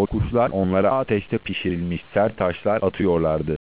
O kuşlar onlara ateşte pişirilmiş sert taşlar atıyorlardı.